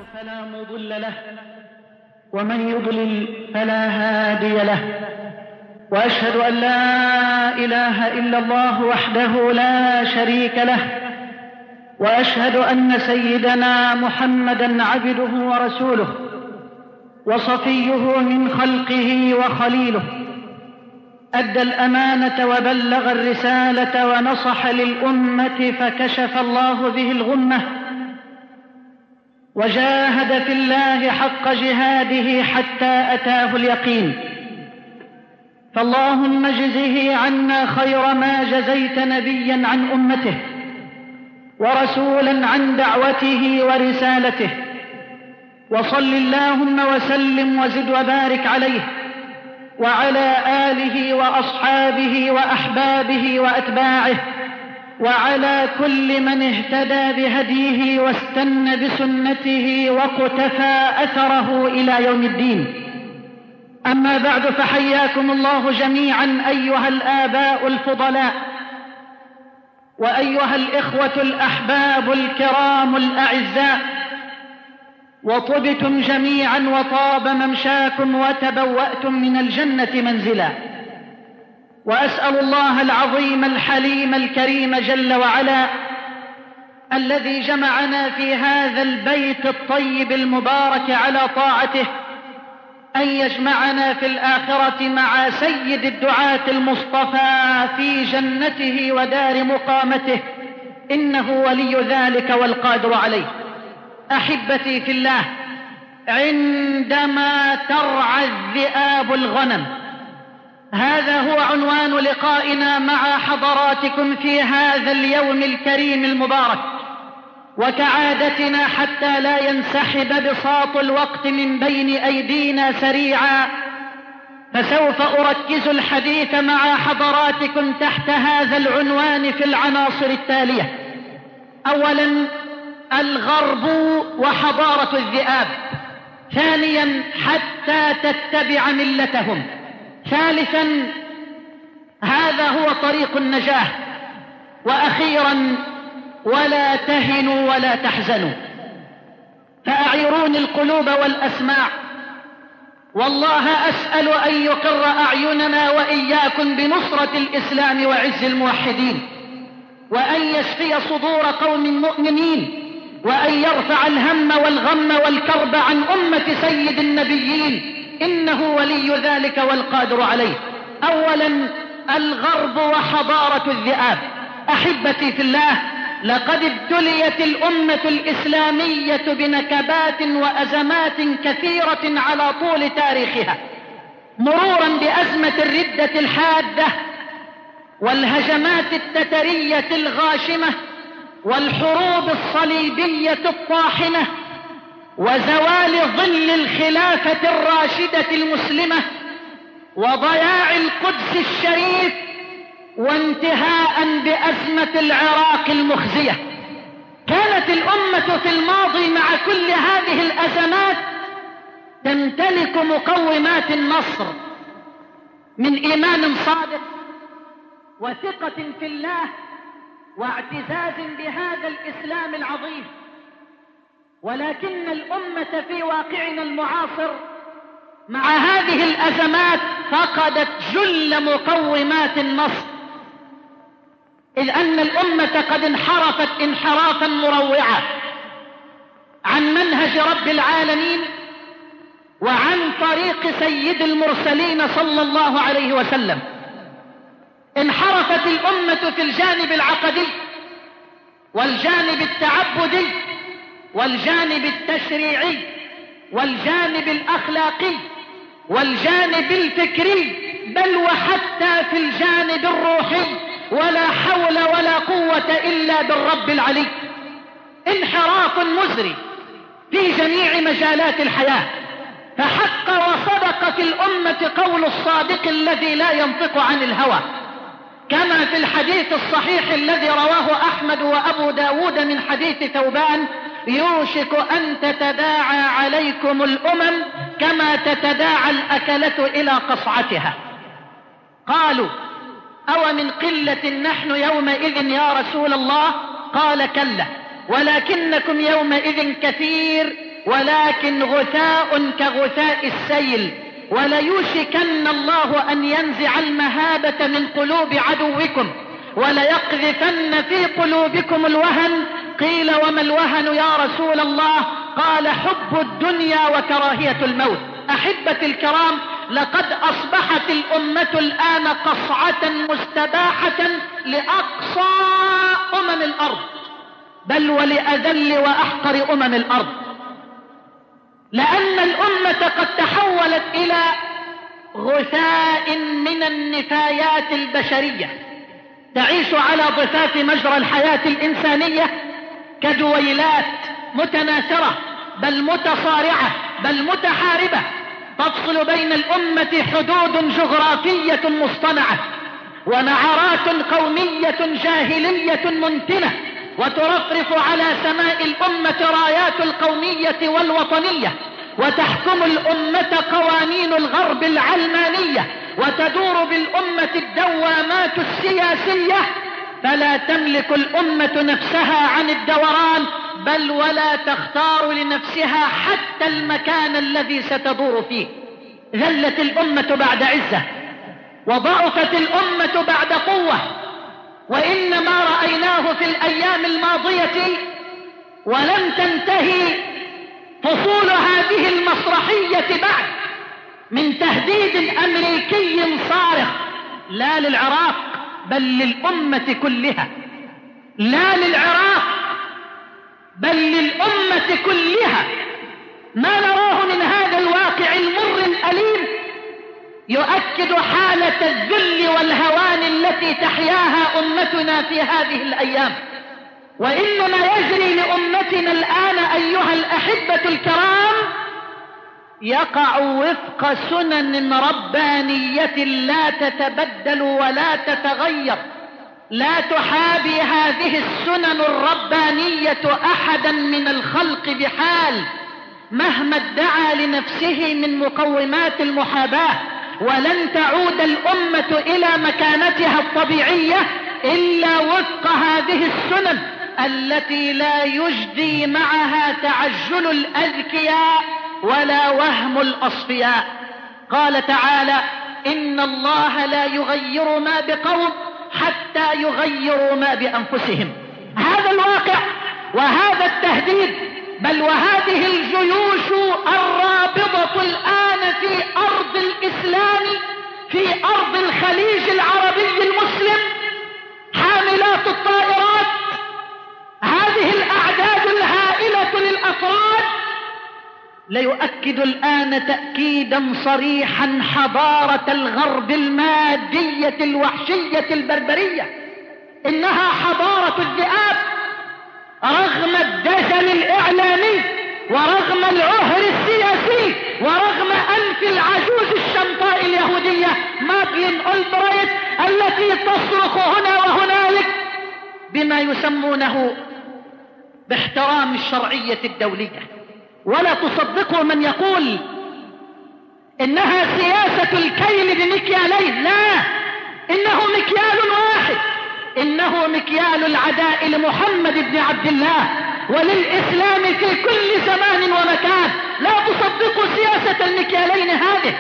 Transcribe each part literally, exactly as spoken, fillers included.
فلا مضل له ومن يضلل فلا هادي له، وأشهد أن لا إله إلا الله وحده لا شريك له، وأشهد أن سيدنا محمدًا عبده ورسوله وصفيه من خلقه وخليله، أدى الأمانة وبلغ الرسالة ونصح للأمة فكشف الله به الغمة، وجاهد في الله حق جهاده حتى أتاه اليقين. فاللهم اجزه عنا خير ما جزيت نبيا عن أمته ورسولا عن دعوته ورسالته، وصل اللهم وسلم وزد وبارك عليه وعلى آله وأصحابه وأحبابه وأتباعه وعلى كل من اهتدى بهديه واستنى بسنته وقتفى أثره إلى يوم الدين. أما بعد، فحياكم الله جميعا أيها الآباء الفضلاء وأيها الإخوة الأحباب الكرام الأعزاء، وطبتم جميعا وطاب ممشاكم وتبوأتم من الجنة منزلا. وأسأل الله العظيم الحليم الكريم جل وعلا الذي جمعنا في هذا البيت الطيب المبارك على طاعته أن يجمعنا في الآخرة مع سيد الدعاة المصطفى في جنته ودار مقامته، إنه ولي ذلك والقادر عليه. أحبتي في الله، عندما ترعى الذئاب الغنم، هذا هو عنوان لقائنا مع حضراتكم في هذا اليوم الكريم المبارك. وكعادتنا حتى لا ينسحب بساط الوقت من بين أيدينا سريعا، فسوف أركز الحديث مع حضراتكم تحت هذا العنوان في العناصر التالية: أولا، الغرب وحضارة الذئاب. ثانيا، حتى تتبع ملتهم. ثالثا، هذا هو طريق النجاة. وأخيرا، ولا تهنوا ولا تحزنوا. فأعيروني القلوب والأسماع، والله أسأل أن يقر أعيننا وإياكم بنصرة الإسلام وعز الموحدين، وأن يشفي صدور قوم مؤمنين، وأن يرفع الهم والغم والكرب عن أمة سيد النبيين، إنه ولي ذلك والقادر عليه. أولا، الغرب وحضارة الذئاب. أحبتي في الله، لقد ابتليت الأمة الإسلامية بنكبات وأزمات كثيرة على طول تاريخها، مرورا بأزمة الردة الحادة والهجمات التترية الغاشمة والحروب الصليبية الطاحنة وزوال ظل الخلافة الراشدة المسلمة وضياع القدس الشريف وانتهاء بأزمة العراق المخزية. كانت الأمة في الماضي مع كل هذه الأزمات تمتلك مقومات النصر من إيمان صادق وثقة في الله واعتزاز بهذا الإسلام العظيم. ولكن الأمة في واقعنا المعاصر مع هذه الأزمات فقدت جل مقومات النصر، إذ أن الأمة قد انحرفت انحرافا مروعا عن منهج رب العالمين وعن طريق سيد المرسلين صلى الله عليه وسلم. انحرفت الأمة في الجانب العقدي والجانب التعبدي والجانب التشريعي والجانب الأخلاقي والجانب الفكري، بل وحتى في الجانب الروحي، ولا حول ولا قوة إلا بالرب العلي. انحراف مزري في جميع مجالات الحياة، فحق وصدق في الأمة قول الصادق الذي لا ينطق عن الهوى، كما في الحديث الصحيح الذي رواه أحمد وأبو داود من حديث ثوبان: يوشك أن تتداعى عليكم الأمم كما تتداعى الأكلة إلى قصعتها. قالوا: أو من قلة نحن يومئذ يا رسول الله؟ قال: كلا، ولكنكم يومئذ كثير ولكن غثاء كغثاء السيل، وليوشكن الله أن ينزع المهابة من قلوب عدوكم وليقذفن في قلوبكم الوهن. قيل وما الوهن يا رسول الله؟ قال حب الدنيا وكراهية الموت. أحبتي الكرام، لقد أصبحت الأمة الآن قصعة مستباحة لأقصى أمم الأرض، بل ولأذل وأحقر أمم الأرض، لأن الأمة قد تحولت إلى غثاء من النفايات البشرية تعيش على ضفاف مجرى الحياة الإنسانية كدويلات متناثرة بل متصارعة بل متحاربة، تفصل بين الأمة حدود جغرافية مصطنعة ونعرات قومية جاهلية منتنة، وترفرف على سماء الأمة رايات القومية والوطنية، وتحكم الأمة قوانين الغرب العلمانية، وتدور بالأمة الدوامات السياسية، فلا تملك الأمة نفسها عن الدوران، بل ولا تختار لنفسها حتى المكان الذي ستدور فيه. ذلت الأمة بعد عزة، وضعفت الأمة بعد قوة، وإنما رأيناه في الأيام الماضية ولم تنتهي فصول هذه المسرحية بعد من تهديد أمريكي صارخ لا للعراق بل للأمة كلها، لا للعراق بل للأمة كلها. ما نراه من هذا الواقع المر الأليم يؤكد حالة الذل والهوان التي تحياها أمتنا في هذه الأيام. وإنما يجري لأمتنا الآن أيها الأحبة الكرام يقع وفق سنن ربانية لا تتبدل ولا تتغير، لا تحابي هذه السنن الربانية أحدا من الخلق بحال مهما ادعى لنفسه من مقومات المحاباة، ولن تعود الأمة إلى مكانتها الطبيعية إلا وفق هذه السنن التي لا يجدي معها تعجل الأذكياء ولا وهم الأصفياء. قال تعالى: إن الله لا يغير ما بقوم حتى يغيروا ما بأنفسهم. هذا الواقع وهذا التهديد، بل وهذه الجيوش الرابضة الآن في أرض الإسلام، في أرض الخليج العربي المسلم، حاملات الطائرات، هذه الأعداد الهائلة للأفراد، ليؤكد الآن تأكيدا صريحا حضارة الغرب المادية الوحشية البربرية. إنها حضارة الذئاب، رغم الدجل الإعلامي ورغم العهر السياسي ورغم أنف العجوز الشمطاء اليهودية مادلين أولبرايت التي تصرخ هنا وهنالك بما يسمونه باحترام الشرعية الدولية. ولا تصدقوا من يقول إنها سياسة الكيل بمكيالين، لا، إنه مكيال واحد، إنه مكيال العداء لمحمد بن عبد الله وللإسلام في كل زمان ومكان. لا تصدقوا سياسة المكيالين هذه،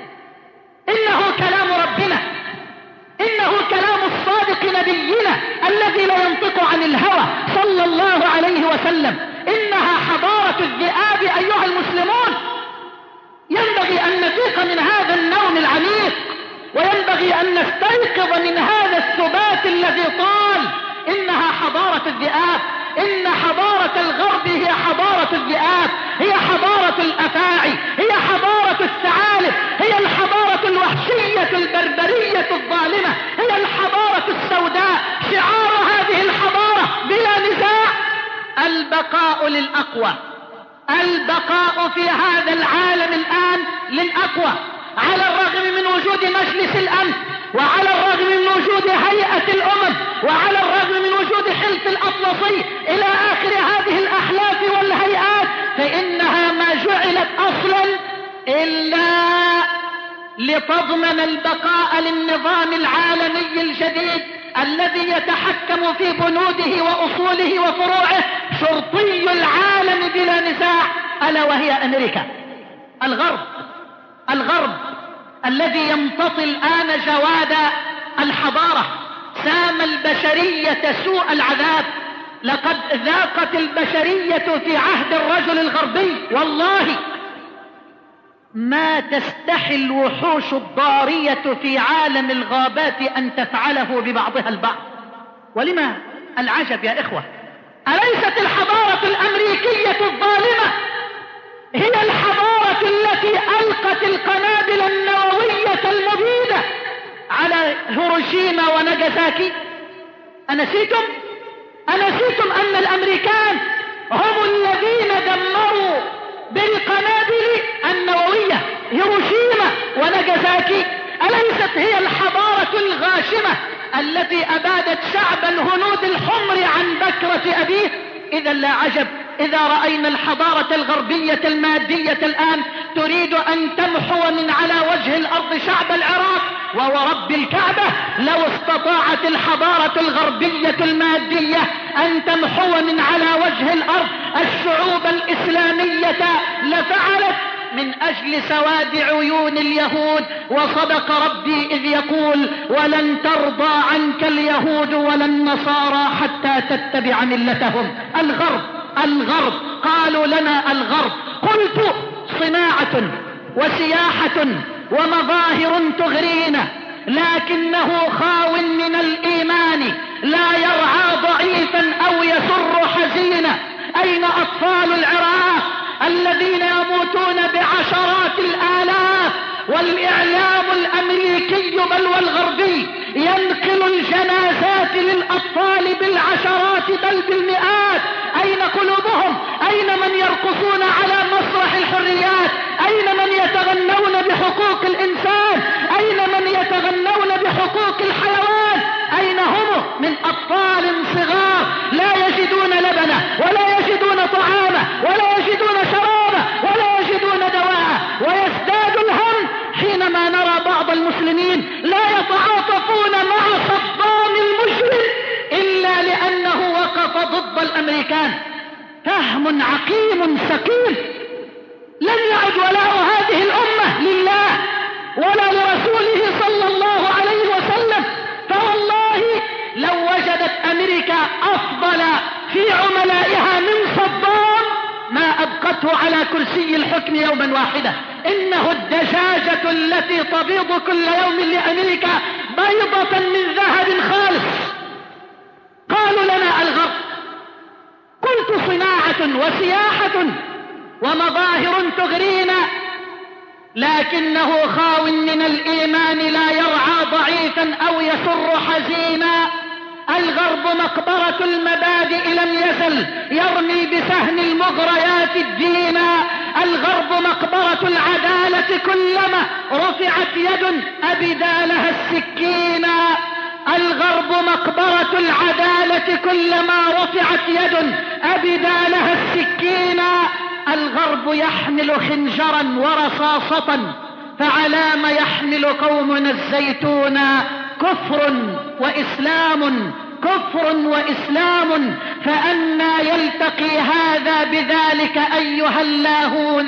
إنه كلام ربنا، إنه كلام الصادق نبينا الذي لا ينطق عن الهوى صلى الله عليه وسلم. إنها حضارة الذئاب أيها المسلمون. ينبغي أن نفيق من هذا النوم العميق، وينبغي أن نستيقظ من هذا الثبات الذي طال. إنها حضارة الذئاب، إن حضارة الغرب هي حضارة الذئاب، هي حضارة الأفاعي، هي حضارة الثعالب، هي الحضارة الوحشية البربرية الظالمة، هي الحضارة السوداء. شعار هذه الحضارة بلا نزاع البقاء للأقوى، البقاء في هذا العالم الآن للأقوى، على الرغم من وجود مجلس الأمن، وعلى الرغم من وجود هيئة الأمم، وعلى الرغم من وجود حلف الأطلسي إلى آخر هذه الأحلاف والهيئات، فإنها ما جعلت أصلا إلا لتضمن البقاء للنظام العالمي الجديد الذي يتحكم في بنوده وأصوله وفروعه، شرطي العالم بلا نزاع. ألا وهي أمريكا. الغرب الغرب الذي يمتطي الآن جواد الحضارة سام البشرية سوء العذاب. لقد ذاقت البشرية في عهد الرجل الغربي والله ما تستحي الوحوش الضارية في عالم الغابات أن تفعله ببعضها البعض. ولما العجب يا إخوة؟ أليست الحضارة الأمريكية الظالمة هي الحضارة التي ألقت القنابل النووية المبيدة على هيروشيما وناجازاكي؟ أنسيتم؟ أنسيتم أن الأمريكان هم الذين دمروا بالقنابل النووية هيروشيما وناجازاكي؟ أليست هي الحضارة الغاشمة التي أبادت شعب الهنود الحمر عن بكرة أبيه؟ إذا لا عجب إذا رأينا الحضارة الغربية المادية الآن تريد أن تمحو من على وجه الأرض شعب العراق. وورب الكعبة لو استطاعت الحضارة الغربية المادية أن تمحو من على وجه الأرض الشعوب الإسلامية لفعلت من أجل سواد عيون اليهود. وصدق ربي إذ يقول ولن ترضى عنك اليهود ولا النصارى حتى تتبع ملتهم. الغرب الغرب قالوا لنا الغرب. قلت صناعة وسياحة ومظاهر تغرينا لكنه خاو من الإيمان لا يرعى ضعيفا أو يسر حزينا. أين أطفال العراق الذين يموتون بعشرات الآلاف والإعلام الأمريكي بل والغربي ينقل الجنازات للأطفال بالعشرات بل بالمئات؟ أين قلوبهم؟ أين من يرقصون على مسرح الحريات؟ أين من يتغنون بحقوق الإنسان؟ أين من يتغنون بحقوق الحيوان؟ أين هم من أطفال صغار لا يجدون لبنا ولا يجدون طعاما ولا يجدون شرابا ولا يجدون دواء؟ ويزداد الهم حينما نرى بعض المسلمين لا يتعاطفون مع صدام المجرم إلا لأنه وقف ضد الأمريكان. فهم عقيم سقيم. لن يعد ولاء هذه الأمة لله ولا لرسوله صلى الله عليه وسلم. فوالله لو وجدت أمريكا أفضل في عملائها من صدام ما أبقته على كرسي الحكم يوما واحدا. إنه الدجاجة التي تبيض كل يوم لأمريكا بيضة من ذهب خالص. قالوا لنا الغرب. قلت صناعة وسياحة ومظاهر تغرينا لكنه خاو من الإيمان لا يرعى ضعيفا أو يسر حزينا. الغرب مقبرة المبادئ لم يزل يرمي بسهم المغريات الدين. الغرب مقبرة العدالة كلما رفعت يد أبدى لها السكين. الغرب مقبرة العدالة كلما رفعت يد أبدى لها السكين. الغرب يحمل خنجرا ورصاصة فعلى ما يحمل قومنا الزيتون. كفر وإسلام كفر وإسلام فأنى يلتقي هذا بذلك أيها اللاهون.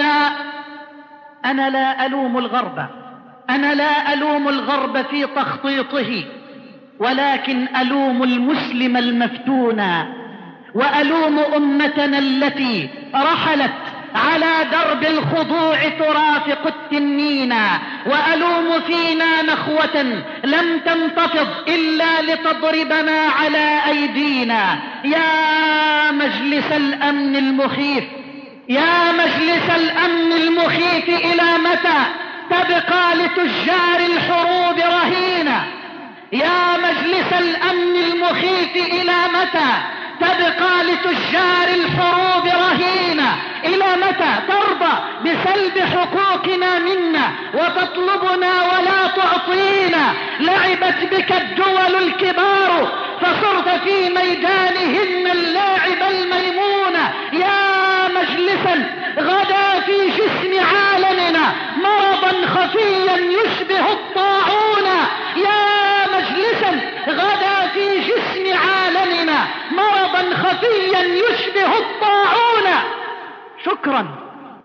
أنا لا ألوم الغرب أنا لا ألوم الغرب في تخطيطه ولكن ألوم المسلم المفتون وألوم أمتنا التي رحلت على درب الخضوع ترافق التنين. وألوم فينا نخوة لم تنتفض إلا لتضربنا على أيدينا. يا مجلس الأمن المخيف يا مجلس الأمن المخيف إلى متى تبقى لتجار الحروب رهينة؟ يا مجلس الأمن المخيف إلى متى تبقى لتجار الحروب رهينة؟ إلى متى ترضى بسلب حقوقنا منا وتطلبنا ولا تعطينا؟ لعبت بك الدول الكبار فصرت في ميدانهن اللاعب الميمون. يا مجلسا غدا في جسم عالمنا مرضا خفيا يشبه الطاعون. يا مجلسا غدا في جسم عالمنا مرضا خفيا يشبه الطاعون. شكرا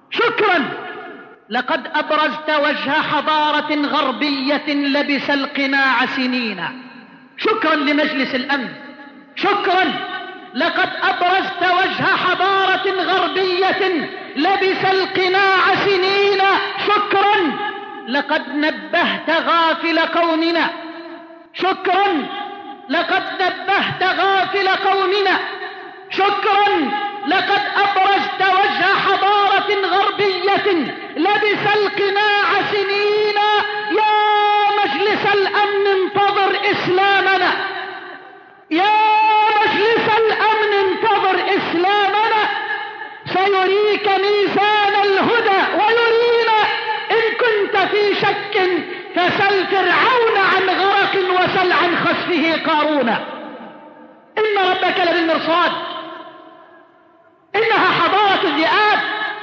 شكرا لقد أبرزت وجه حضارة غربية لبس القناع سنين. شكرا لمجلس الأمن. شكرا لقد أبرزت وجه حضارة غربية لبس القناع سنين. شكرا لقد نبهت غافل قومنا. شكرا لقد نبهت غافل قومنا. شكرا لقد أبرزت وجه حضارة غربية لبس القناع سنين. يا مجلس الأمن انتظر إسلامنا. يا مجلس الأمن انتظر إسلامنا. سيريك ميزان الهدى ويرينا. إن كنت في شك فسل فرعون عن غرق وسل عن خسفه قارون. إن ربك لبالمرصاد. إنها حضارة الذئاب.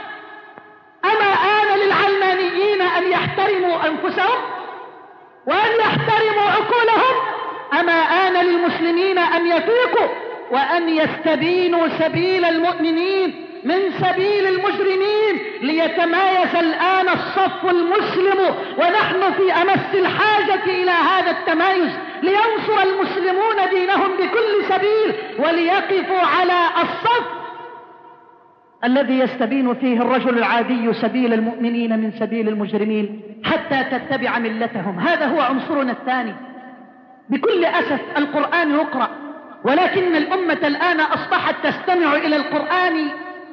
أما آن للعلمانيين أن يحترموا أنفسهم وأن يحترموا عقولهم؟ أما آن للمسلمين أن يفيقوا وأن يستبينوا سبيل المؤمنين من سبيل المجرمين، ليتمايز الآن الصف المسلم ونحن في أمس الحاجة إلى هذا التمايز، لينصر المسلمون دينهم بكل سبيل وليقفوا على الصف الذي يستبين فيه الرجل العادي سبيل المؤمنين من سبيل المجرمين حتى تتبع ملتهم. هذا هو عنصرنا الثاني. بكل أسف القرآن يقرأ، ولكن الأمة الآن أصبحت تستمع إلى القرآن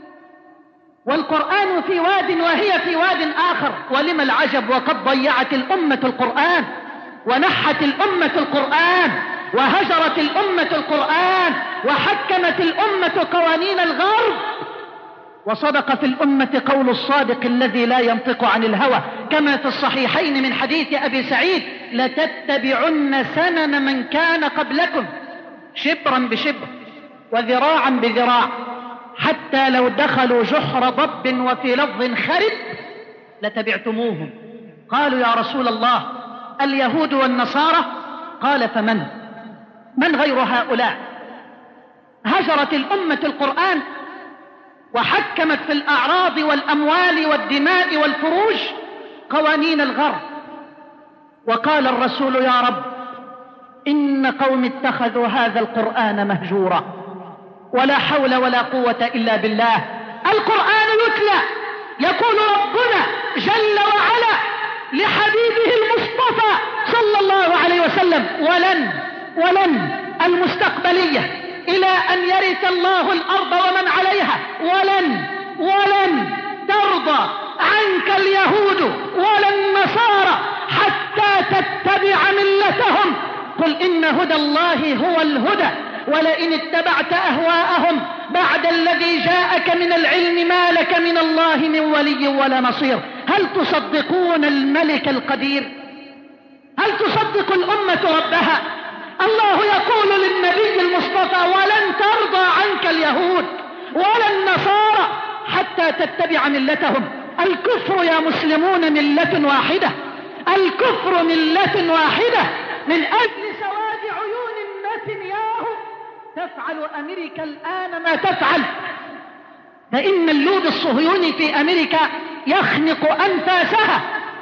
والقرآن في واد وهي في واد آخر. ولم العجب وقد ضيعت الأمة القرآن ونحت الأمة القرآن وهجرت الأمة القرآن وحكمت الأمة قوانين الغرب. وصدق في الأمة قول الصادق الذي لا ينطق عن الهوى كما في الصحيحين من حديث أبي سعيد: لتتبعن سنن من كان قبلكم شبرا بشبر وذراعا بذراع حتى لو دخلوا جحر ضب وفي لفظ خرب لتبعتموهم. قالوا يا رسول الله اليهود والنصارى؟ قال فمن؟ من غير هؤلاء؟ هجرت الأمة القرآن وحكمت في الأعراض والأموال والدماء والفروج قوانين الغرب. وقال الرسول يا رب إن قوم اتخذوا هذا القرآن مهجورا ولا حول ولا قوة إلا بالله. القرآن يتلى، يقول ربنا جل وعلا لحبيبه المصطفى صلى الله عليه وسلم: ولن ولن المستقبلية إلى أن يرث الله الأرض ومن عليها، ولن ولن ترضى عنك اليهود ولا النصارى حتى تتبع ملتهم. قل إن هدى الله هو الهدى ولئن اتبعت أهواءهم بعد الذي جاءك من العلم ما لك من الله من ولي ولا نصير. هل تصدقون الملك القدير؟ هل تصدق الأمة ربها؟ الله يقول للنبي المصطفى: ولن ترضى عنك اليهود ولا النصارى حتى تتبع ملتهم. الكفر يا مسلمون ملة واحدة. الكفر ملة واحدة. من أجل سواد عيون نتنياهو تفعل أمريكا الآن ما تفعل، فإن اللود الصهيوني في أمريكا يخنق أنفاسها.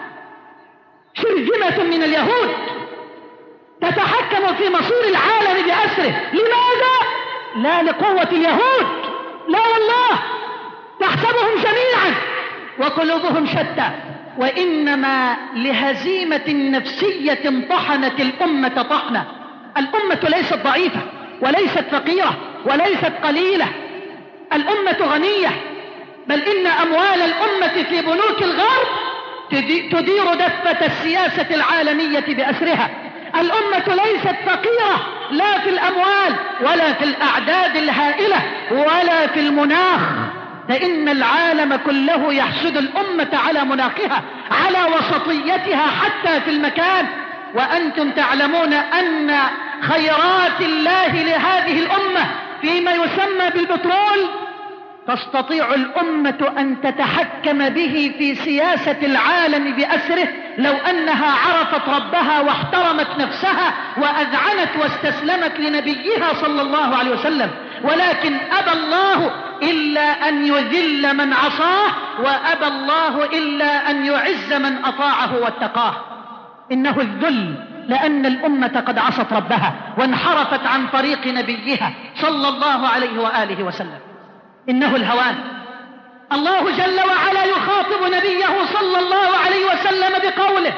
شرذمة من اليهود تتحكم في مصير العالم بأسره. لماذا؟ لا لقوة اليهود، لا والله، تحسبهم جميعا وقلوبهم شتى، وإنما لهزيمة نفسية طحنت الأمة طحنة. الأمة ليست ضعيفة وليست فقيرة وليست قليلة. الأمة غنية، بل إن أموال الأمة في بنوك الغرب تدير دفة السياسة العالمية بأسرها. الأمة ليست فقيرة لا في الأموال ولا في الأعداد الهائلة ولا في المناخ، فإن العالم كله يحسد الأمة على مناخها، على وسطيتها حتى في المكان. وأنتم تعلمون أن خيرات الله لهذه الأمة فيما يسمى بالبترول تستطيع الأمة أن تتحكم به في سياسة العالم بأسره لو أنها عرفت ربها واحترمت نفسها وأذعنت واستسلمت لنبيها صلى الله عليه وسلم. ولكن أبى الله إلا أن يذل من عصاه، وأبى الله إلا أن يعز من أطاعه واتقاه. إنه الذل، لأن الأمة قد عصت ربها وانحرفت عن طريق نبيها صلى الله عليه وآله وسلم. إنه الهوان. الله جل وعلا يخاطب نبيه صلى الله عليه وسلم بقوله،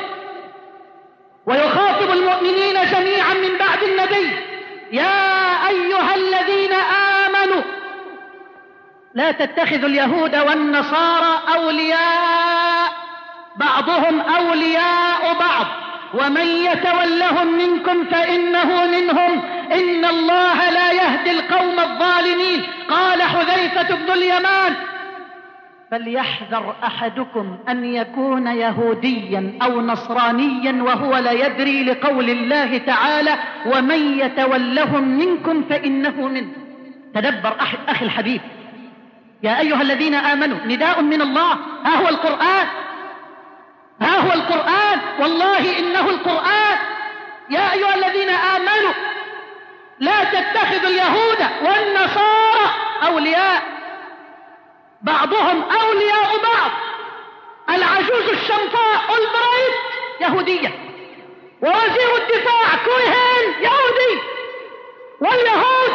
ويخاطب المؤمنين جميعا من بعد النبي: يا أيها الذين آمنوا لا تتخذوا اليهود والنصارى أولياء بعضهم أولياء بعض ومن يتولهم منكم فإنه منهم إن الله لا يهدي القوم الظالمين. قال حذيفة بن اليمان: فليحذر أحدكم أن يكون يهوديا أو نصرانيا وهو لا يدري، لقول الله تعالى: ومن يتولهم منكم فإنه منه. تدبر أخي الحبيب، يا أيها الذين آمنوا نداء من الله. ها هو القرآن، ها هو القرآن، والله إنه القرآن. يا أيها الذين آمنوا لا تتخذوا اليهود والنصارى أولياء بعضهم أولياء بعض. العجوز الشمطاء أولبرايت يهودية، ووزير الدفاع كوهين يهودي، واليهود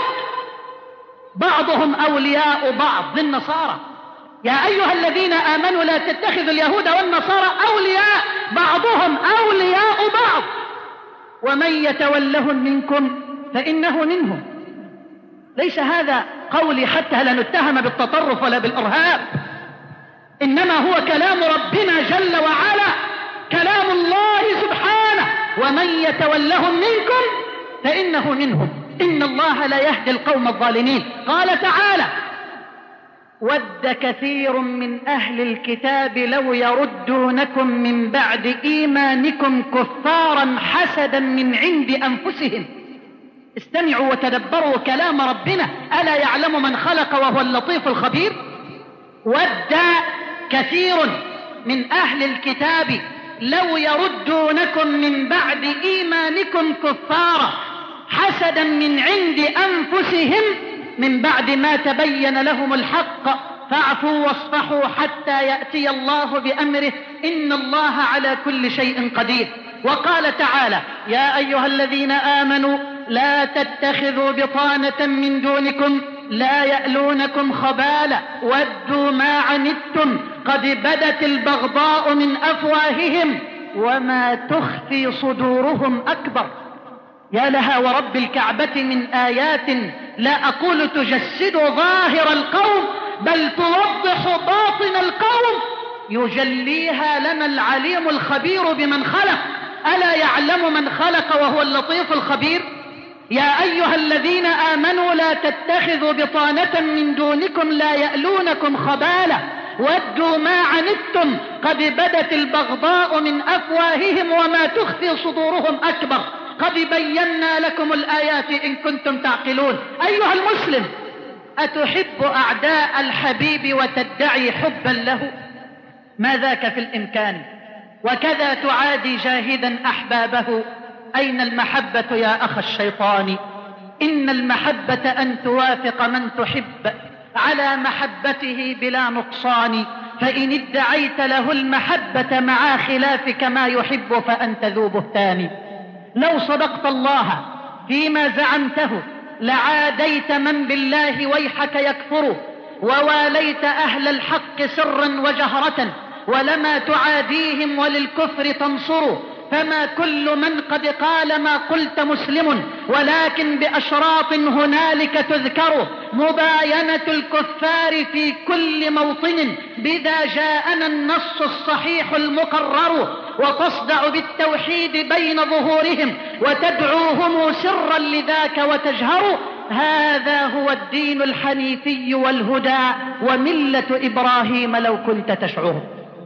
بعضهم أولياء بعض للنصارى. يا أيها الذين آمنوا لا تتخذوا اليهود والنصارى أولياء بعضهم أولياء بعض ومن يتولهم منكم فإنه منهم. ليس هذا قولي حتى لا نتهم بالتطرف ولا بالإرهاب، إنما هو كلام ربنا جل وعلا، كلام الله سبحانه: ومن يتولهم منكم فإنه منهم إن الله لا يهدي القوم الظالمين. قال تعالى: ود كثير من أهل الكتاب لو يردونكم من بعد إيمانكم كفارا حسدا من عند أنفسهم. استمعوا وتدبروا كلام ربنا: ألا يعلم من خلق وهو اللطيف الخبير؟ ود كثير من أهل الكتاب لو يردونكم من بعد إيمانكم كفارا حسدا من عند أنفسهم من بعد ما تبين لهم الحق فاعفوا واصفحوا حتى يأتي الله بأمره إن الله على كل شيء قدير. وقال تعالى: يا أيها الذين آمنوا لا تتخذوا بطانة من دونكم لا يألونكم خبالا ودوا ما عنتم قد بدت البغضاء من أفواههم وما تخفي صدورهم أكبر. يا لها ورب الكعبة من آيات لا أقول تجسد ظاهر القوم بل توضح باطن القوم يجليها لنا العليم الخبير بمن خلق. ألا يعلم من خلق وهو اللطيف الخبير؟ يا أيها الذين آمنوا لا تتخذوا بطانة من دونكم لا يألونكم خبالا ودوا ما عنتم قد بدت البغضاء من أفواههم وما تخفي صدورهم أكبر قد بينا لكم الآيات إن كنتم تعقلون. أيها المسلم، أتحب أعداء الحبيب وتدعي حبا له؟ ما ذاك في الإمكان؟ وكذا تعادي جاهدا أحبابه. أين المحبة يا أخ الشيطان؟ إن المحبة أن توافق من تحب على محبته بلا نقصان، فإن ادعيت له المحبة مع خلافك ما يحب فأنت ذو بهتان. لو صدقت الله فيما زعمته لعاديت من بالله ويحك يكفر وواليت أهل الحق سرا وجهرة ولما تعاديهم وللكفر تنصر. فما كل من قد قال ما قلت مسلم ولكن بأشراط هنالك تذكر مباينة الكفار في كل موطن بذا جاءنا النص الصحيح المقرر وتصدع بالتوحيد بين ظهورهم وتدعوهم سرا لذاك وتجهر. هذا هو الدين الحنيفي والهدى وملة إبراهيم لو كنت تشعر.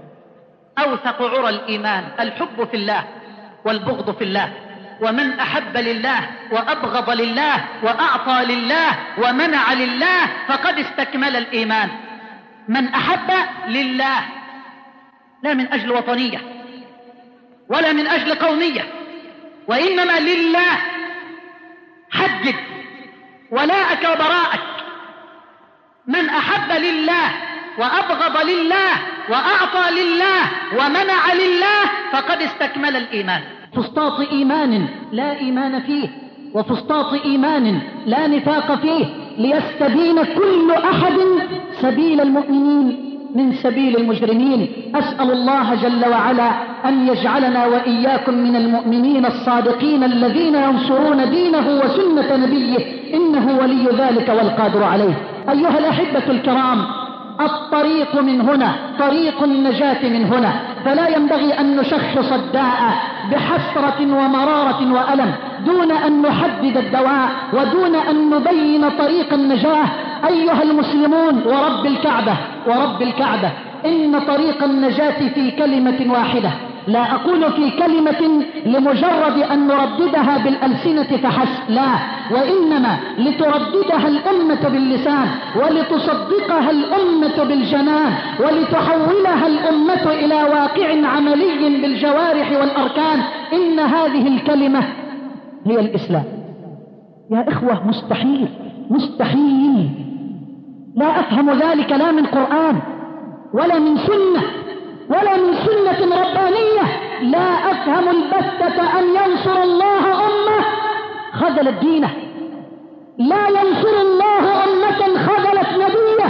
أوثق عرى الإيمان الحب في الله والبغض في الله، ومن أحب لله وأبغض لله وأعطى لله ومنع لله فقد استكمل الإيمان. من أحب لله لا من أجل وطنية ولا من أجل قومية وإنما لله، حدد ولاءك وبراءك. من أحب لله وأبغض لله وأعطى لله ومنع لله فقد استكمل الإيمان. فسطاط إيمان لا إيمان فيه، وفسطاط إيمان لا نفاق فيه، ليستبين كل أحد سبيل المؤمنين من سبيل المجرمين. أسأل الله جل وعلا أن يجعلنا وإياكم من المؤمنين الصادقين الذين ينصرون دينه وسنة نبيه، إنه ولي ذلك والقادر عليه. أيها الأحبة الكرام، الطريق من هنا، طريق النجاة من هنا، فلا ينبغي أن نشخص الداء بحسرة ومرارة وألم دون أن نحدد الدواء ودون أن نبين طريق النجاة. أيها المسلمون ورب الكعبة ورب الكعبة، إن طريق النجاة في كلمة واحدة. لا أقول في كلمة لمجرد أن نرددها بالألسنة فحسب، لا، وإنما لترددها الأمة باللسان، ولتصدقها الأمة بالجنان، ولتحولها الأمة إلى واقع عملي بالجوارح والأركان. إن هذه الكلمة هي الإسلام. يا إخوة، مستحيل مستحيل لا أفهم ذلك لا من قرآن ولا من سنة ولا من سنة ربانية. لا أفهم البتة أن ينصر الله أمة خذلت دينه، لا ينصر الله أمة خذلت نبيه.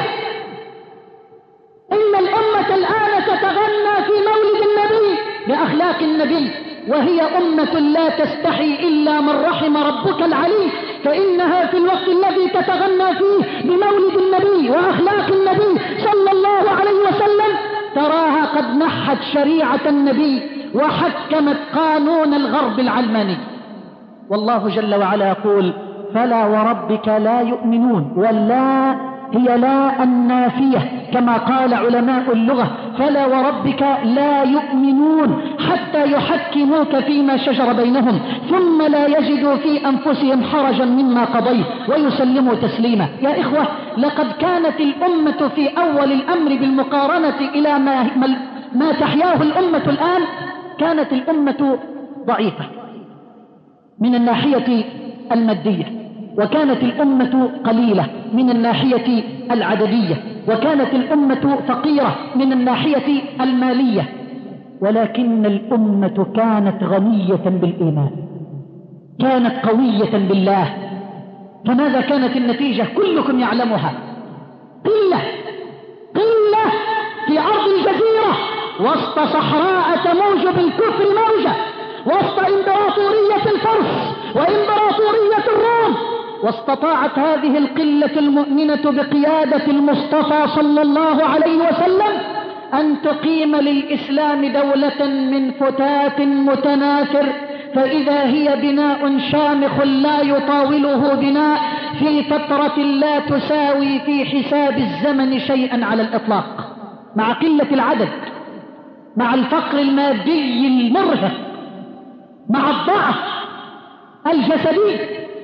إن الأمة الآن تتغنى في مولد النبي بأخلاق النبي، وهي أمة لا تستحي إلا من رحم ربك العلي، فإنها في الوقت الذي تتغنى فيه بمولد النبي وأخلاق النبي صلى الله عليه وسلم تراها قد نحت شريعة النبي وحكمت قانون الغرب العلماني. والله جل وعلا يقول: فلا وربك لا يؤمنون. واللا هي لا النافية كما قال علماء اللغة: فلا وربك لا يؤمنون حتى يحكموك فيما شجر بينهم ثم لا يجدوا في أنفسهم حرجا مما قضيت ويسلموا تسليما. يا إخوة، لقد كانت الأمة في أول الأمر بالمقارنة إلى ما, ما تحياه الأمة الآن، كانت الأمة ضعيفة من الناحية المادية، وكانت الأمة قليلة من الناحية العددية، وكانت الأمة فقيرة من الناحية المالية، ولكن الأمة كانت غنية بالإيمان، كانت قوية بالله. فماذا كانت النتيجة؟ كلكم يعلمها: قلة قلة في عرض الجزيرة، وسط صحراء تموج بالكفر موجة، وسط إمبراطورية الفرس وإمبراطورية الروم. واستطاعت هذه القلة المؤمنة بقيادة المصطفى صلى الله عليه وسلم أن تقيم للإسلام دولة من فتات متناثر، فإذا هي بناء شامخ لا يطاوله بناء في فترة لا تساوي في حساب الزمن شيئا على الإطلاق، مع قلة العدد، مع الفقر المادي المرهق، مع الضعف الجسدي،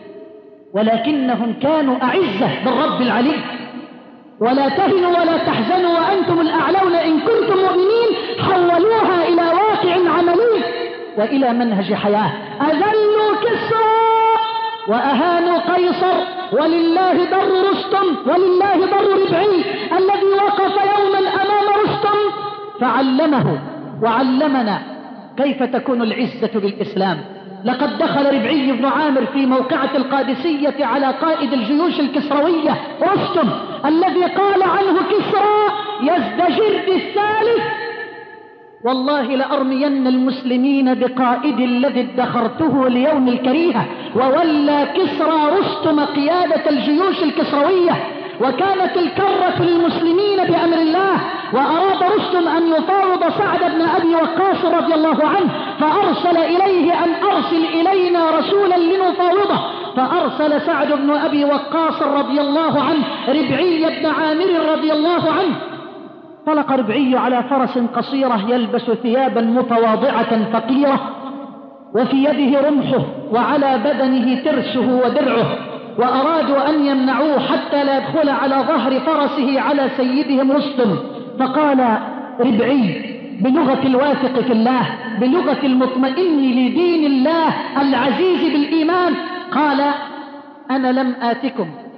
ولكنهم كانوا أعزة بالرب العلي. ولا تهنوا ولا تحزنوا وأنتم الأعلون إن كنتم مؤمنين، حولوها إلى واقع عملي وإلى منهج حياة. أذلوا كسرى وأهانوا قيصر، ولله در رستم ولله در ربعي الذي وقف يوما أمام رستم فعلمه وعلمنا كيف تكون العزة بالإسلام. لقد دخل ربعي بن عامر في موقعة القادسية على قائد الجيوش الكسروية رستم الذي قال عنه كسرى: يزدجر بالثالث والله لأرمين المسلمين بقائد الذي ادخرته ليوم الكريهة. وولى كسرى رستم قيادة الجيوش الكسروية، وكانت الكرة للمسلمين بأمر الله، وأراد رستم أن يفاوض سعد بن أبي وقاص رضي الله عنه، فأرسل إليه أن أرسل إلينا رسولا لنفاوضه، فأرسل سعد بن أبي وقاص رضي الله عنه ربعي بن عامر رضي الله عنه. طلق ربعي على فرس قصيرة يلبس ثيابا متواضعة فقيرة، وفي يده رمحه وعلى بدنه ترسه ودرعه، وأرادوا أن يمنعوه حتى لا يدخل على ظهر فرسه على سيدهم رستم. فقال ربعي بلغة الواثق في الله، بلغة المطمئن لدين الله العزيز بالإيمان، قال: أنا لم آتكم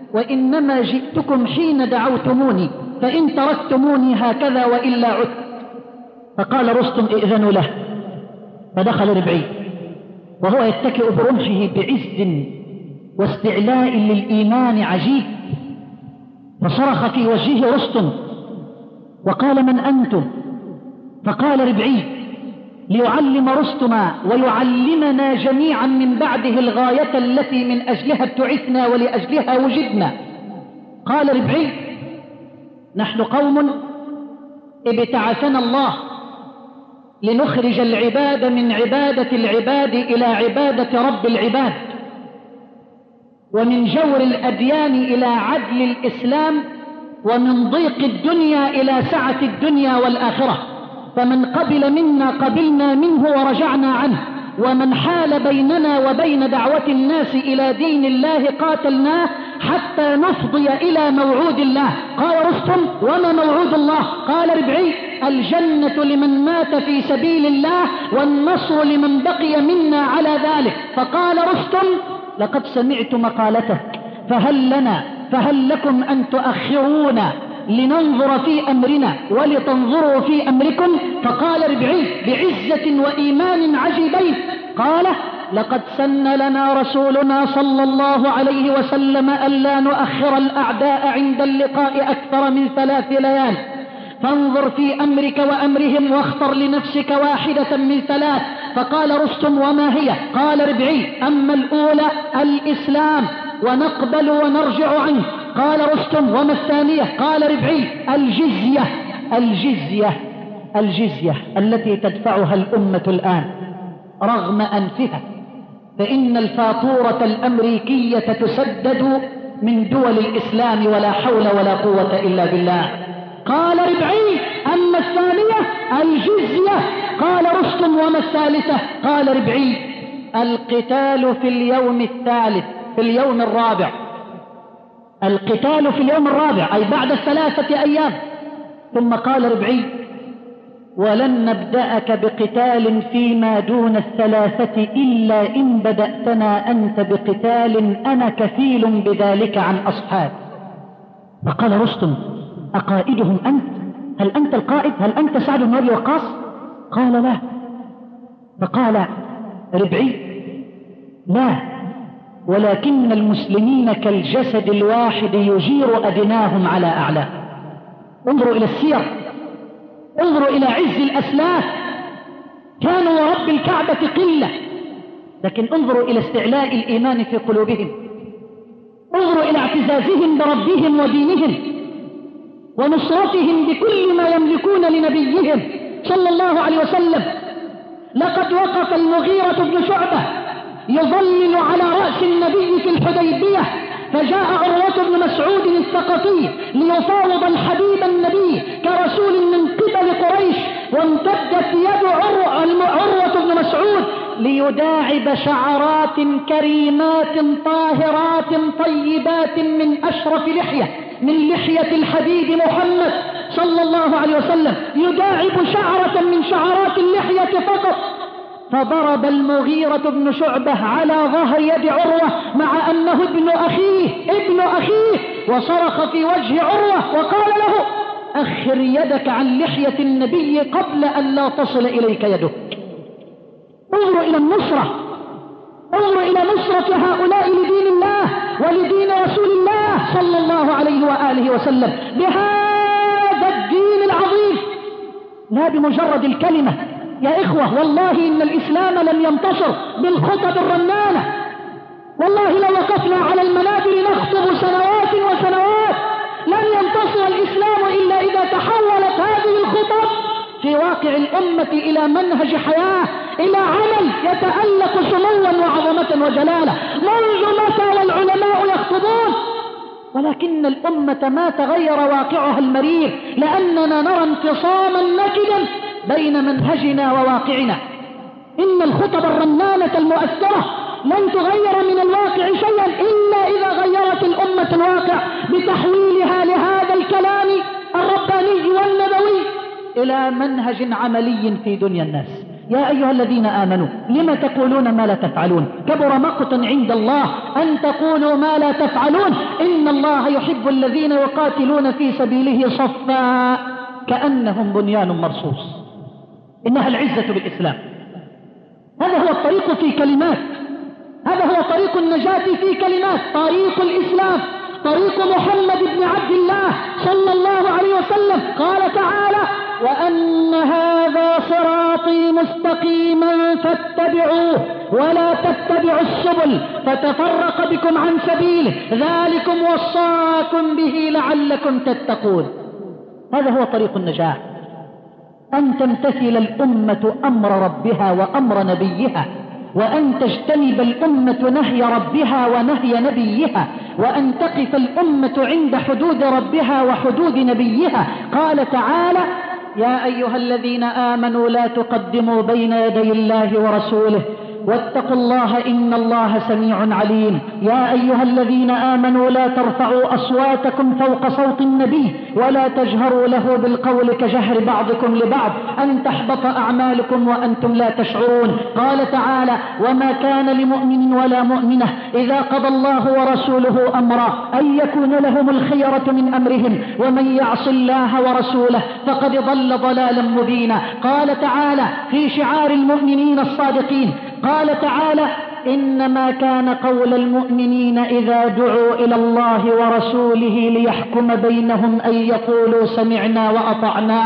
وإنما جئتكم حين دعوتموني، فإن تركتموني هكذا وإلا عدت. فقال رستم ائذنوا له. فدخل ربعي وهو يتكئ برمحه بعز واستعلاء للإيمان عجيب، فصرخ في وجهه رستم وقال: من أنتم؟ فقال ربعي ليعلم رستم ويعلمنا جميعا من بعده الغاية التي من أجلها ابتعثنا ولأجلها وجدنا. قال ربعي: نحن قوم ابتعثنا الله لنخرج العباد من عبادة العباد إلى عبادة رب العباد، ومن جور الأديان إلى عدل الإسلام، ومن ضيق الدنيا إلى سعة الدنيا والآخرة. فمن قبل منا قبلنا منه ورجعنا عنه، ومن حال بيننا وبين دعوة الناس إلى دين الله قاتلناه حتى نفضي إلى موعود الله. قال رستم: وما موعود الله؟ قال ربعي: الجنة لمن مات في سبيل الله، والنصر لمن بقي منا على ذلك. فقال رستم: لقد سمعت مقالتك، فهل لنا فهل لكم أن تؤخرونا لننظر في أمرنا ولتنظروا في أمركم؟ فقال ربعي بعزة وإيمان عجيبين، قال: لقد سن لنا رسولنا صلى الله عليه وسلم ألا نؤخر الأعداء عند اللقاء أكثر من ثلاث ليال، فانظر في أمرك وأمرهم واختر لنفسك واحدة من ثلاث. فقال رستم: وما هي؟ قال ربعي: أما الأولى الإسلام ونقبل ونرجع عنه. قال رستم: وما الثانية؟ قال ربعي: الجزية. الجزية الجزية التي تدفعها الأمة الآن رغم أنفها، فإن الفاتورة الأمريكية تسدد من دول الإسلام، ولا حول ولا قوة إلا بالله. قال ربعي: أما الثانية الجزية. قال رستم: وما الثالثة؟ قال ربعي: القتال في اليوم الثالث في اليوم الرابع. القتال في اليوم الرابع أي بعد ثلاثة أيام. ثم قال ربعي: ولن نبدأك بقتال فيما دون الثلاثة إلا إن بدأتنا أنت بقتال أنا كفيل بذلك عن أصحاب. فقال رستم: أقائدهم أنت؟ هل أنت القائد؟ هل أنت سعد بن أبي وقاص؟ قال: لا. فقال ربعي: لا، ولكن المسلمين كالجسد الواحد يجير أدناهم على أعلاه. انظروا إلى السير، انظروا إلى عز الأسلاف، كانوا ورب الكعبة قلة، لكن انظروا إلى استعلاء الإيمان في قلوبهم، انظروا إلى اعتزازهم بربهم ودينهم ونصرتهم بكل ما يملكون لنبيهم صلى الله عليه وسلم. لقد وقف المغيرة بن شعبة يظلل على رأس النبي في الحديبية، فجاء عروة بن مسعود الثقفي ليفاوض الحبيب النبي كرسول من قبل قريش، وامتدت يد عروة بن مسعود ليداعب شعرات كريمات طاهرات طيبات من أشرف لحية من لحية الحبيب محمد صلى الله عليه وسلم، يداعب شعرة من شعرات اللحية فقط. فضرب المغيرة بن شعبة على ظهر يد عروة مع أنه ابن أخيه ابن أخيه وصرخ في وجه عروة وقال له: أخر يدك عن لحية النبي قبل أن لا تصل إليك يدك. انظروا إلى النصرة، انظروا إلى نصرة هؤلاء لدين الله ولدين رسول الله صلى الله عليه وآله وسلم بهذا الدين العظيم، لا بمجرد الكلمة. يا إخوة، والله إن الإسلام لم ينتصر بالخطب الرنانة، والله لو وقفنا على المنابر نخطب سنوات وسنوات لن ينتصر الإسلام إلا إذا تحولت هذه الخطب في واقع الأمة إلى منهج حياة، إلى عمل يتألق سموا وعظمة وجلالة. منذ متى والعلماء يخطبون؟ ولكن الأمة ما تغير واقعها المرير، لأننا نرى انفصاما نجدا بين منهجنا وواقعنا. إن الخطب الرنانة المؤثرة لن تغير من الواقع شيئا إلا إذا غيرت الأمة الواقع بتحويلها لهذا الكلام الرباني والنبوي إلى منهج عملي في دنيا الناس. يا أيها الذين آمنوا لم تقولون ما لا تفعلون كبر مقتا عند الله أن تقولوا ما لا تفعلون إن الله يحب الذين يقاتلون في سبيله صفا كأنهم بنيان مرصوص. إنها العزة بالإسلام. هذا هو الطريق في كلمات، هذا هو طريق النجاة في كلمات، طريق الإسلام، طريق محمد بن عبد الله صلى الله عليه وسلم. قال تعالى وأن هذا صراطي مستقيما فاتبعوه ولا تتبعوا السبل فتفرق بكم عن سبيله ذلكم وصاكم به لعلكم تتقون. هذا هو طريق النجاة، أن تمتثل الأمة أمر ربها وأمر نبيها، وأن تجتنب الأمة نهي ربها ونهي نبيها، وأن تقف الأمة عند حدود ربها وحدود نبيها. قال تعالى يا أيها الذين آمنوا لا تقدموا بين يدي الله ورسوله واتقوا الله إن الله سميع عليم. يا أيها الذين آمنوا لا ترفعوا أصواتكم فوق صوت النبي ولا تجهروا له بالقول كجهر بعضكم لبعض أن تحبط أعمالكم وأنتم لا تشعرون. قال تعالى وما كان لمؤمن ولا مؤمنة إذا قضى الله ورسوله أمرا أن يكون لهم الخيرة من أمرهم ومن يعص الله ورسوله فقد ضل ضلالا مبينا. قال تعالى في شعار المؤمنين الصادقين قال تعالى إنما كان قول المؤمنين إذا دعوا إلى الله ورسوله ليحكم بينهم أن يقولوا سمعنا وأطعنا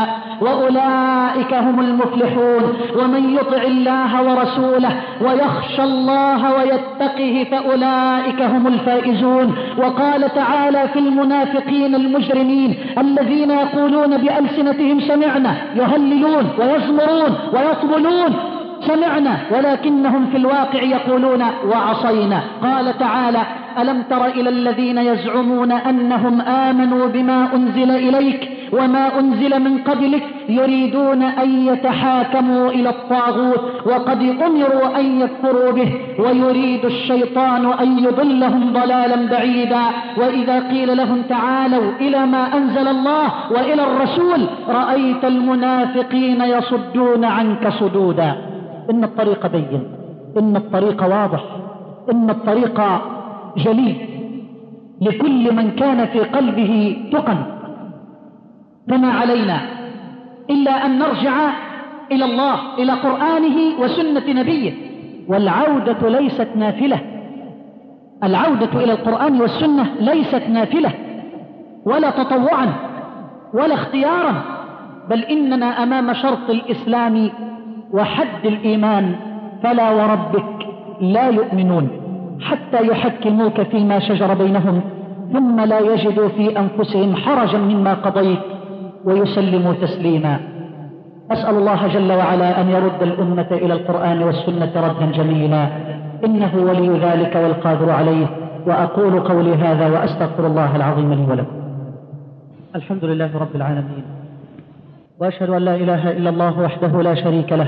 وأولئك هم المفلحون. ومن يطع الله ورسوله ويخشى الله ويتقه فأولئك هم الفائزون. وقال تعالى في المنافقين المجرمين الذين يقولون بألسنتهم سمعنا يهللون ويزمرون ويطبلون سمعنا ولكنهم في الواقع يقولون وعصينا. قال تعالى ألم تر إلى الذين يزعمون أنهم آمنوا بما أنزل إليك وما أنزل من قبلك يريدون أن يتحاكموا إلى الطاغوت وقد أمروا أن يكفروا به ويريد الشيطان أن يضلهم ضلالا بعيدا. وإذا قيل لهم تعالوا إلى ما أنزل الله وإلى الرسول رأيت المنافقين يصدون عنك صدودا. إن الطريق بين، إن الطريق واضح، إن الطريق جلي لكل من كان في قلبه تقى. فما علينا إلا أن نرجع إلى الله إلى قرآنه وسنة نبيه. والعودة ليست نافلة، العودة إلى القرآن والسنة ليست نافلة ولا تطوعا ولا اختيارا، بل إننا أمام شرط الإسلام وحد الإيمان فلا وربك لا يؤمنون حتى يحكموك فيما شجر بينهم ثم لا يجدوا في أنفسهم حرجا مما قضيت ويسلموا تسليما. أسأل الله جل وعلا أن يرد الأمة إلى القرآن والسنة ردا جميلا إنه ولي ذلك والقادر عليه. وأقول قولي هذا وأستغفر الله العظيم لي ولكم. الحمد لله رب العالمين، وأشهد أن لا إله إلا الله وحده لا شريك له،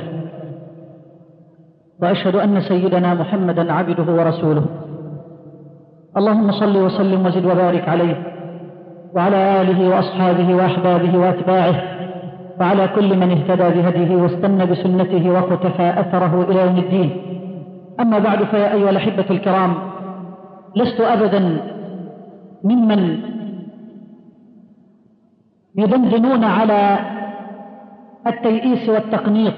وأشهد أن سيدنا محمدا عبده ورسوله. اللهم صل وسلم وزد وبارك عليه وعلى آله وأصحابه وأحبابه وأتباعه وعلى كل من اهتدى بهديه واستنى بسنته وقتفى أثره إلى يوم الدين. أما بعد، فيا أيها الأحبة الكرام، لست أبدا ممن يدندنون على التيئيس والتقنيط،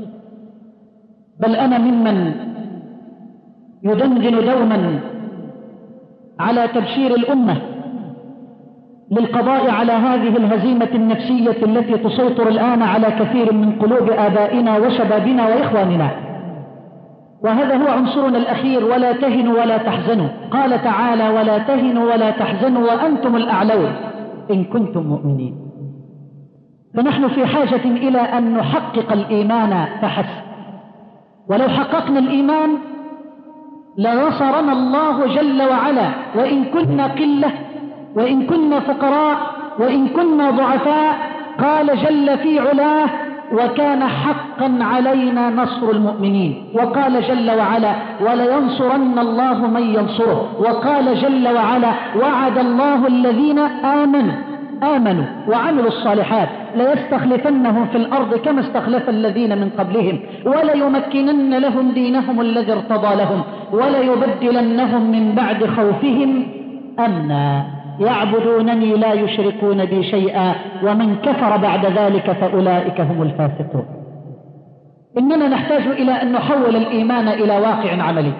بل أنا ممن يدندن دوما على تبشير الأمة للقضاء على هذه الهزيمة النفسية التي تسيطر الآن على كثير من قلوب آبائنا وشبابنا وإخواننا. وهذا هو عنصرنا الأخير: ولا تهنوا ولا تحزنوا. قال تعالى: ولا تهنوا ولا تحزنوا وأنتم الأعلون إن كنتم مؤمنين. فنحن في حاجة إلى أن نحقق الإيمان فحسب، ولو حققنا الإيمان لنصرنا الله جل وعلا، وإن كنا قلة وإن كنا فقراء وإن كنا ضعفاء. قال جل في علاه: وكان حقا علينا نصر المؤمنين. وقال جل وعلا: ولينصرن الله من ينصره. وقال جل وعلا: وعد الله الذين آمنوا آمنوا وعملوا الصالحات ليستخلفنهم في الأرض كما استخلف الذين من قبلهم وليمكنن لهم دينهم الذي ارتضى لهم وليبدلنهم من بعد خوفهم أمنا يعبدونني لا يشركون بي شيئا ومن كفر بعد ذلك فأولئك هم الفاسقون. إننا نحتاج إلى أن نحول الإيمان إلى واقع عملي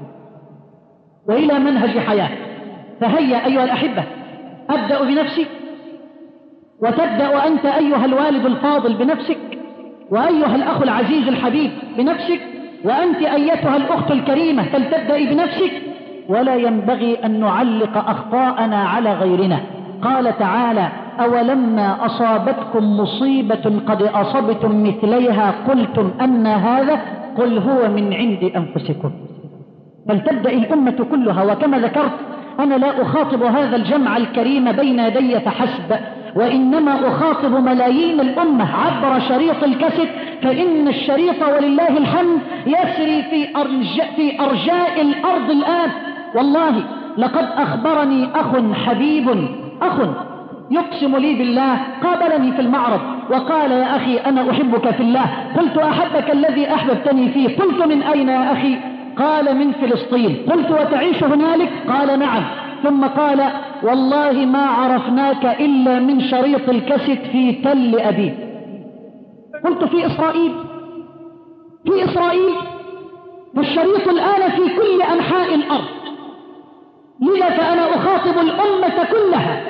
وإلى منهج حياة. فهيا أيها الأحبة أبدأ بنفسي وتبدأ أنت أيها الوالد الفاضل بنفسك وأيها الأخ العزيز الحبيب بنفسك وأنت أيتها الأخت الكريمة فلتبدأي بنفسك. ولا ينبغي أن نعلق أخطاءنا على غيرنا. قال تعالى أولما أصابتكم مصيبة قد أصبتم مثليها قلتم أن هذا قل هو من عند أنفسكم. فلتبدأ الأمة كلها. وكما ذكرت أنا لا أخاطب هذا الجمع الكريم بين يدي فحسب وإنما أخاطب ملايين الأمة عبر شريط الكاسيت. فإن الشريط ولله الحمد يسري في أرجاء, في أرجاء الأرض الآن. والله لقد أخبرني أخ حبيب أخ يقسم لي بالله قابلني في المعرض وقال يا أخي أنا أحبك في الله. قلت أحبك الذي أحببتني فيه. قلت من أين يا أخي؟ قال من فلسطين. قلت وتعيش هنالك؟ قال نعم. ثم قال والله ما عرفناك إلا من شريط الكاسيت في تل أبيب. قلت في إسرائيل في إسرائيل والشريط الآن في كل أنحاء الأرض. لذا فأنا أخاطب الأمة كلها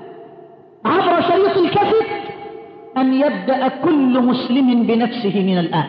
عبر شريط الكاسيت أن يبدأ كل مسلم بنفسه من الآن.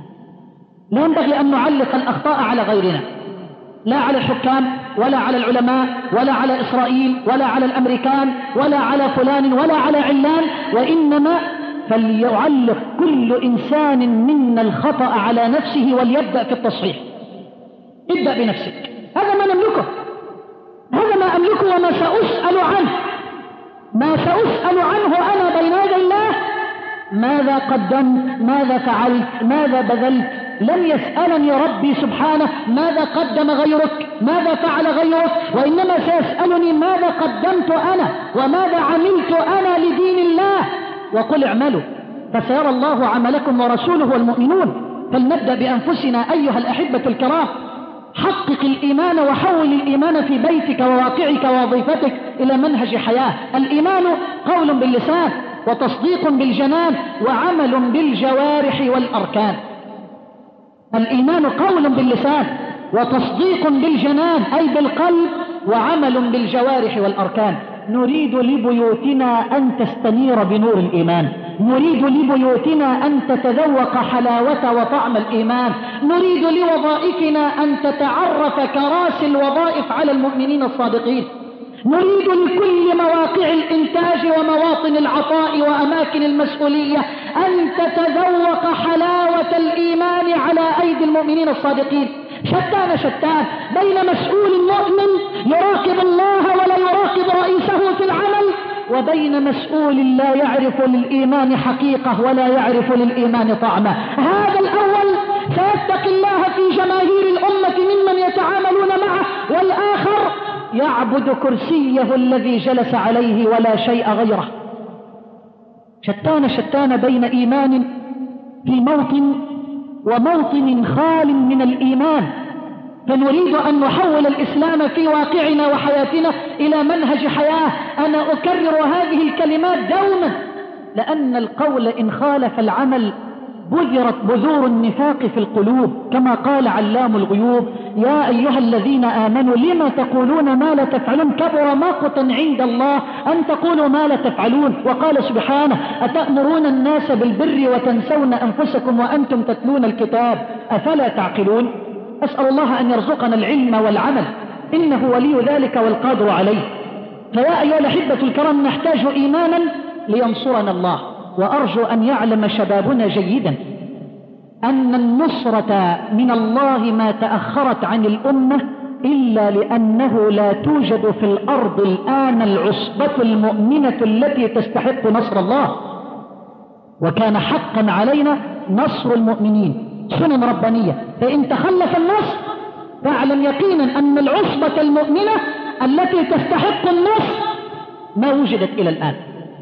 لا ينبغي أن نعلق الأخطاء على غيرنا، لا على الحكام ولا على العلماء ولا على إسرائيل ولا على الأمريكان ولا على فلان ولا على علان، وإنما فليعلق كل إنسان منا الخطأ على نفسه وليبدأ في التصحيح. ابدأ بنفسك. هذا ما نملكه، هذا ما أملكه وما سأسأل عنه، ما سأسأل عنه أنا بين يدي الله. ماذا قدمت؟ ماذا فعلت؟ ماذا بذلت؟ لم يسألني ربي سبحانه ماذا قدم غيرك، ماذا فعل غيرك، وإنما سيسألني ماذا قدمت أنا وماذا عملت أنا لدين الله. وقل اعملوا فسيرى الله عملكم ورسوله والمؤمنون. فلنبدأ بأنفسنا أيها الأحبة الكرام. حقق الإيمان وحول الإيمان في بيتك وواقعك ووظيفتك إلى منهج حياة. الإيمان قول باللسان وتصديق بالجنان وعمل بالجوارح والأركان. الإيمان قول باللسان وتصديق بالجنان أي بالقلب وعمل بالجوارح والأركان. نريد لبيوتنا أن تستنير بنور الإيمان، نريد لبيوتنا أن تتذوق حلاوة وطعم الإيمان، نريد لوظائفنا أن تتعرف كراسي الوظائف على المؤمنين الصادقين، نريد لكل مواقع الإنتاج ومواطن العطاء وأماكن المسؤولية أن تتذوق حلاوة الإيمان على أيدي المؤمنين الصادقين. شتان شتان بين مسؤول مؤمن يراقب الله ولا يراقب رئيسه في العمل، وبين مسؤول لا يعرف للإيمان حقيقة ولا يعرف للإيمان طعمه. هذا الأول سيتقي الله في جماهير الأمة ممن يتعاملون معه، والآخر يعبد كرسيه الذي جلس عليه ولا شيء غيره. شتان شتان بين إيمان في موطن وموطن خال من الإيمان. فنريد أن نحول الإسلام في واقعنا وحياتنا إلى منهج حياة. أنا أكرر هذه الكلمات دوما لأن القول إن خالف العمل بذرت بذور النفاق في القلوب، كما قال علام الغيوب يا أيها الذين آمنوا لما تقولون ما لا تفعلون كبر مقتا عند الله أن تقولوا ما لا تفعلون. وقال سبحانه أتأمرون الناس بالبر وتنسون أنفسكم وأنتم تتلون الكتاب أفلا تعقلون. أسأل الله أن يرزقنا العلم والعمل إنه ولي ذلك والقادر عليه. فيا أيها الأحبة الكرام نحتاج إيمانا لينصرنا الله. وأرجو أن يعلم شبابنا جيدا أن النصرة من الله ما تأخرت عن الأمة إلا لأنه لا توجد في الأرض الآن العصبة المؤمنة التي تستحق نصر الله، وكان حقا علينا نصر المؤمنين سنن ربانية. فإن تخلف النصر فاعلم يقينا أن العصبة المؤمنة التي تستحق النصر ما وجدت إلى الآن.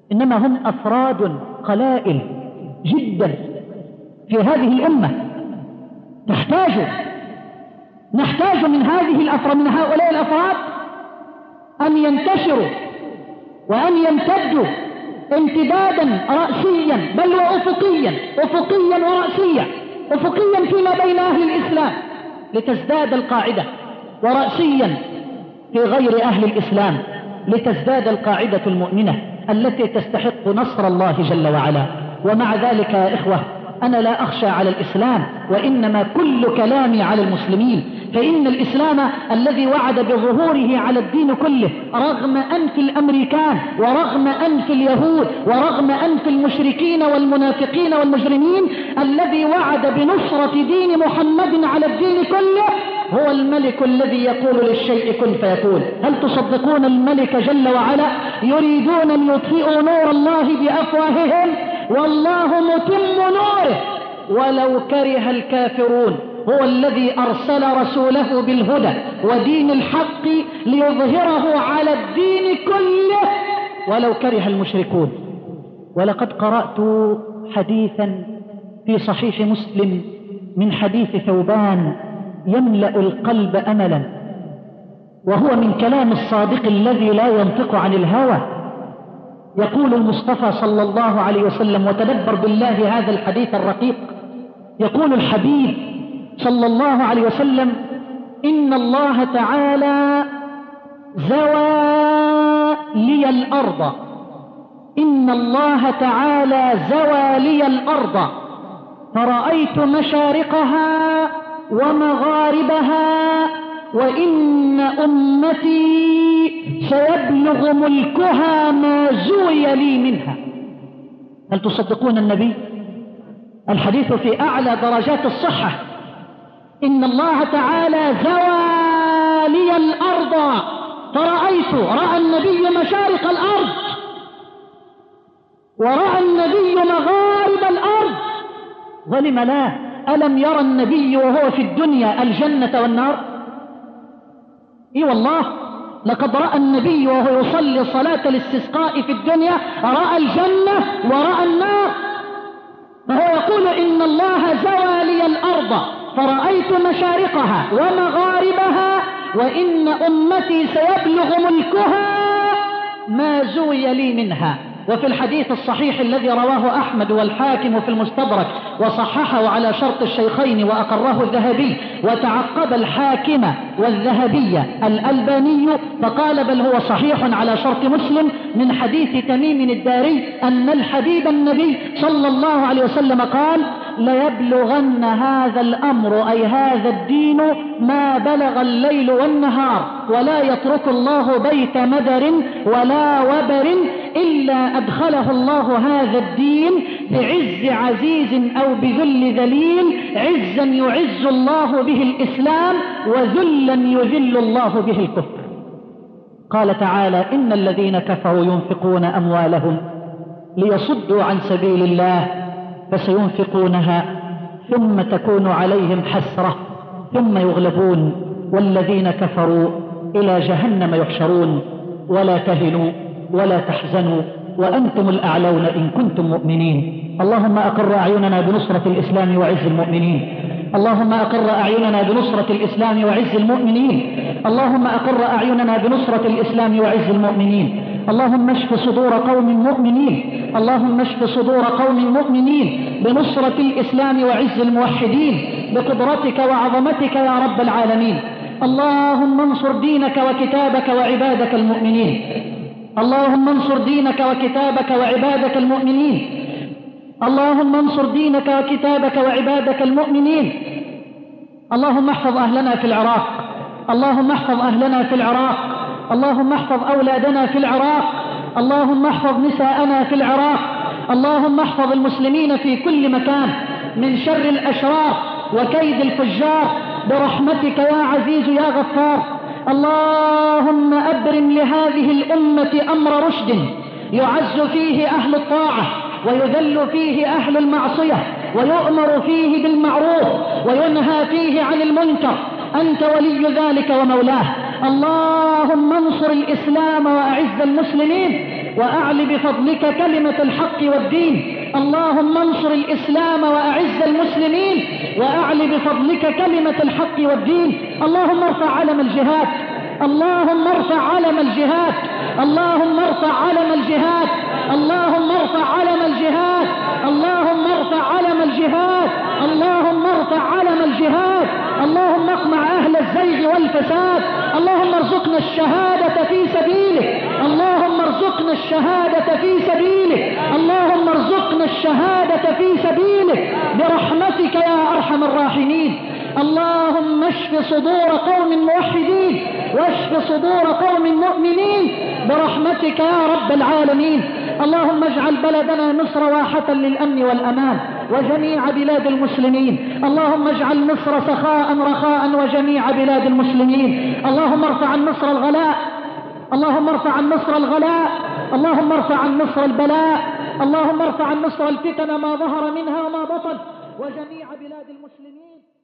إنما هم أفراد قلائل جدا في هذه الأمة. نحتاج نحتاج من هذه الأفراد من هؤلاء الأفراد أن ينتشروا وأن يمتدوا امتدادا رأسيا بل وأفقيا، أفقيا ورأسيا، أفقيا فيما بين أهل الإسلام لتزداد القاعدة، ورأسيا في غير أهل الإسلام لتزداد القاعدة المؤمنة التي تستحق نصر الله جل وعلا. ومع ذلك يا إخوة أنا لا أخشى على الإسلام، وإنما كل كلامي على المسلمين، فإن الإسلام الذي وعد بظهوره على الدين كله رغم أنف الأمريكان ورغم أنف اليهود ورغم أنف المشركين والمنافقين والمجرمين، الذي وعد بنصرة دين محمد على الدين كله هو الملك الذي يقول للشيء كن فيكون. هل تصدقون الملك جل وعلا؟ يريدون أن يطفئوا نور الله بأفواههم والله متم نوره ولو كره الكافرون. هو الذي أرسل رسوله بالهدى ودين الحق ليظهره على الدين كله ولو كره المشركون. ولقد قرأت حديثا في صحيح مسلم من حديث ثوبان يملأ القلب أملا، وهو من كلام الصادق الذي لا ينطق عن الهوى. يقول المصطفى صلى الله عليه وسلم، وتدبر بالله هذا الحديث الرقيق، يقول الحبيب صلى الله عليه وسلم: إن الله تعالى زوى لي الأرض، إن الله تعالى زوى لي الأرض فرأيت مشارقها ومغاربها، وإن أمتي سيبلغ ملكها ما زوي لي منها. هل تصدقون النبي؟ الحديث في أعلى درجات الصحة. إن الله تعالى زوى لي الأرض فرأيت، رأى النبي مشارق الأرض ورأى النبي مغارب الأرض، ولم لا؟ ألم يرى النبي وهو في الدنيا الجنة والنار؟ إي والله، لقد رأى النبي وهو يصلي صلاة الاستسقاء في الدنيا رأى الجنة ورأى النار. فهو يقول: إن الله زوى لي الأرض فرأيت مشارقها ومغاربها، وإن أمتي سيبلغ ملكها ما زوي لي منها. وفي الحديث الصحيح الذي رواه أحمد والحاكم في المستدرك وصححه على شرط الشيخين وأقره الذهبي، وتعقب الحاكم والذهبي الألباني فقال بل هو صحيح على شرط مسلم، من حديث تميم الداري أن الحبيب النبي صلى الله عليه وسلم قال: ليبلغن هذا الأمر أي هذا الدين ما بلغ الليل والنهار، ولا يترك الله بيت مدر ولا وبر إلا أدخله الله هذا الدين بعز عزيز أو بذل ذليل، عزا يعز الله به الإسلام وذلا يذل الله به الكفر. قال تعالى: إن الذين كفروا ينفقون أموالهم ليصدوا عن سبيل الله فسينفقونها ثم تكون عليهم حسرة ثم يغلبون والذين كفروا إلى جهنم يحشرون ولا تهنوا ولا تحزنوا وأنتم الأعلون إن كنتم مؤمنين. اللهم أقر أعيننا بنصرة الإسلام وعز المؤمنين، اللهم أقر أعيننا بنصرة الإسلام وعز المؤمنين، اللهم أقر أعيننا بنصرة الإسلام وعز المؤمنين. اللهم اشف صدور قوم مؤمنين، اللهم اشف صدور قوم مؤمنين بنصرة الإسلام وعز الموحدين بقدرتك وعظمتك يا رب العالمين. اللهم انصر دينك وكتابك وعبادك المؤمنين، اللهم انصر دينك وكتابك وعبادك المؤمنين، اللهم انصر دينك وكتابك وعبادك المؤمنين. اللهم احفظ أهلنا في العراق، اللهم احفظ أهلنا في العراق، اللهم احفظ أولادنا في العراق، اللهم احفظ نساءنا في العراق، اللهم احفظ المسلمين في كل مكان من شر الأشرار وكيد الفجار برحمتك يا عزيز يا غفار. اللهم أبرم لهذه الأمة أمر رشد يعز فيه أهل الطاعة ويذل فيه أهل المعصية، ويؤمر فيه بالمعروف وينهى فيه عن المنكر. أنت ولي ذلك ومولاه. اللهم انصر الإسلام وأعز المسلمين، وأعل بفضلك كلمة الحق والدين. اللهم انصر الإسلام وأعز المسلمين وأعل بفضلك كلمة الحق والدين. اللهم ارفع علم الجهاد، اللهم ارفع علم الجهاد، اللهم ارفع علم الجهاد، اللهم ارفع علم الجهاد، اللهم ارفع علم الجهاد، اللهم ارفع علم الجهاد. اللهم اقمع أهل الزيغ والفساد. اللهم ارزقنا الشهادة في سبيلك، اللهم ارزقنا الشهادة في سبيلك، اللهم ارزقنا الشهادة في سبيلك برحمتك يا أرحم الراحمين. اللهم اشف صدور قوم موحدين واشف صدور قوم مؤمنين برحمتك يا رب العالمين. اللهم اجعل بلدنا مصر واحة للأمن والأمان وجميع بلاد المسلمين. اللهم اجعل مصر سخاء رخاء وجميع بلاد المسلمين. اللهم ارفع عن مصر الغلاء، اللهم ارفع عن مصر الغلاء، اللهم ارفع عن مصر البلاء، اللهم ارفع عن مصر الفتن ما ظهر منها وما بطن وجميع بلاد المسلمين.